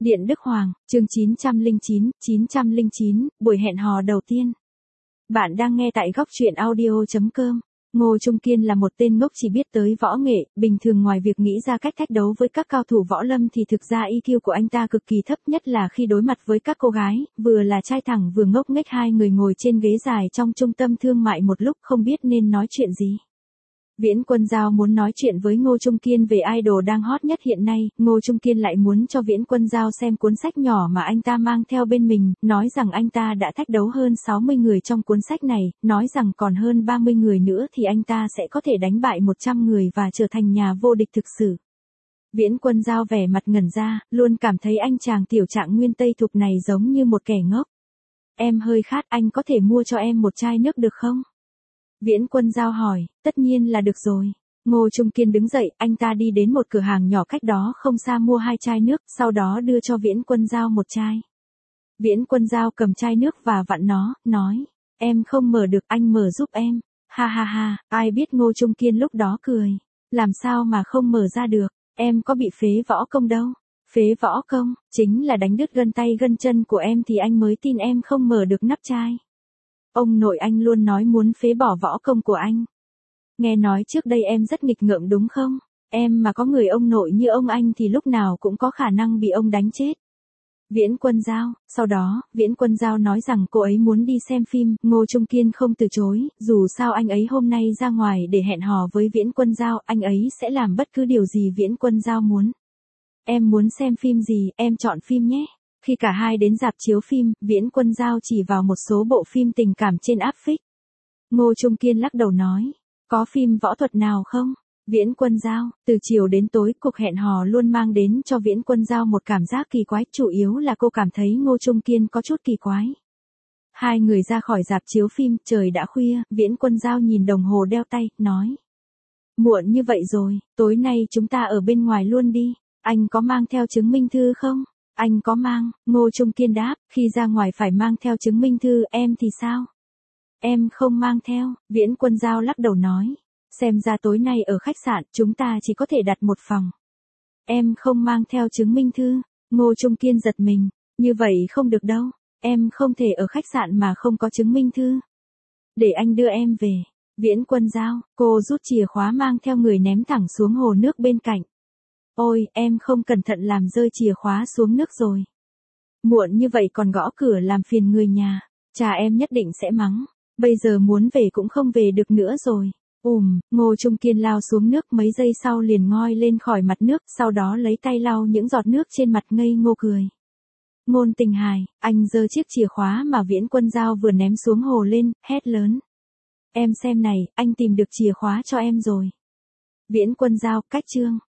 Điện Đức Hoàng, chương 909, buổi hẹn hò đầu tiên. Bạn đang nghe tại góc truyện audio.com. Ngô Trung Kiên là một tên ngốc chỉ biết tới võ nghệ, bình thường ngoài việc nghĩ ra cách thách đấu với các cao thủ võ lâm thì thực ra EQ của anh ta cực kỳ thấp, nhất là khi đối mặt với các cô gái, vừa là trai thẳng vừa ngốc nghếch. Hai người ngồi trên ghế dài trong trung tâm thương mại một lúc không biết nên nói chuyện gì. Viễn Quân Giao muốn nói chuyện với Ngô Trung Kiên về idol đang hot nhất hiện nay, Ngô Trung Kiên lại muốn cho Viễn Quân Giao xem cuốn sách nhỏ mà anh ta mang theo bên mình, nói rằng anh ta đã thách đấu hơn 60 người trong cuốn sách này, nói rằng còn hơn 30 người nữa thì anh ta sẽ có thể đánh bại 100 người và trở thành nhà vô địch thực sự. Viễn Quân Giao vẻ mặt ngẩn ra, luôn cảm thấy anh chàng tiểu trạng nguyên Tây Thục này giống như một kẻ ngốc. Em hơi khát, anh có thể mua cho em một chai nước được không? Viễn Quân Giao hỏi, tất nhiên là được rồi. Ngô Trung Kiên đứng dậy, anh ta đi đến một cửa hàng nhỏ cách đó không xa mua 2 chai nước, sau đó đưa cho Viễn Quân Giao một chai. Viễn Quân Giao cầm chai nước và vặn nó, nói, em không mở được, anh mở giúp em. Ha ha ha, ai biết Ngô Trung Kiên lúc đó cười. Làm sao mà không mở ra được, em có bị phế võ công đâu. Phế võ công, chính là đánh đứt gân tay gân chân của em thì anh mới tin em không mở được nắp chai. Ông nội anh luôn nói muốn phế bỏ võ công của anh. Nghe nói trước đây em rất nghịch ngợm đúng không? Em mà có người ông nội như ông anh thì lúc nào cũng có khả năng bị ông đánh chết. Viễn Quân Giao, sau đó, Viễn Quân Giao nói rằng cô ấy muốn đi xem phim, Ngô Trung Kiên không từ chối, dù sao anh ấy hôm nay ra ngoài để hẹn hò với Viễn Quân Giao, anh ấy sẽ làm bất cứ điều gì Viễn Quân Giao muốn. Em muốn xem phim gì, em chọn phim nhé. Khi cả hai đến rạp chiếu phim, Viễn Quân Giao chỉ vào một số bộ phim tình cảm trên áp phích. Ngô Trung Kiên lắc đầu nói, có phim võ thuật nào không? Viễn Quân Giao, từ chiều đến tối, cuộc hẹn hò luôn mang đến cho Viễn Quân Giao một cảm giác kỳ quái, chủ yếu là cô cảm thấy Ngô Trung Kiên có chút kỳ quái. Hai người ra khỏi rạp chiếu phim, trời đã khuya, Viễn Quân Giao nhìn đồng hồ đeo tay, nói, muộn như vậy rồi, tối nay chúng ta ở bên ngoài luôn đi, anh có mang theo chứng minh thư không? Anh có mang, Ngô Trung Kiên đáp, khi ra ngoài phải mang theo chứng minh thư, em thì sao? Em không mang theo, Viễn Quân Giao lắc đầu nói, xem ra tối nay ở khách sạn chúng ta chỉ có thể đặt một phòng. Em không mang theo chứng minh thư, Ngô Trung Kiên giật mình, như vậy không được đâu, em không thể ở khách sạn mà không có chứng minh thư. Để anh đưa em về, Viễn Quân Giao, cô rút chìa khóa mang theo người ném thẳng xuống hồ nước bên cạnh. Ôi, em không cẩn thận làm rơi chìa khóa xuống nước rồi. Muộn như vậy còn gõ cửa làm phiền người nhà, cha em nhất định sẽ mắng, bây giờ muốn về cũng không về được nữa rồi. Ngô Trung Kiên lao xuống nước mấy giây sau liền ngoi lên khỏi mặt nước, sau đó lấy tay lau những giọt nước trên mặt ngây ngô cười. Ngôn Tình Hài, anh giơ chiếc chìa khóa mà Viễn Quân Giao vừa ném xuống hồ lên, hét lớn. Em xem này, anh tìm được chìa khóa cho em rồi. Viễn Quân Giao, cách chương.